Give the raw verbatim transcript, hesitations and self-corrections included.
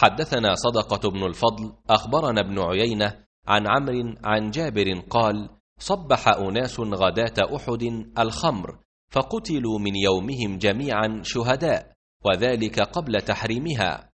حدثنا صدقة بن الفضل أخبرنا ابن عيينة عن عمرو عن جابر قال: صبح أناس غداة أحد الخمر فقتلوا من يومهم جميعا شهداء، وذلك قبل تحريمها،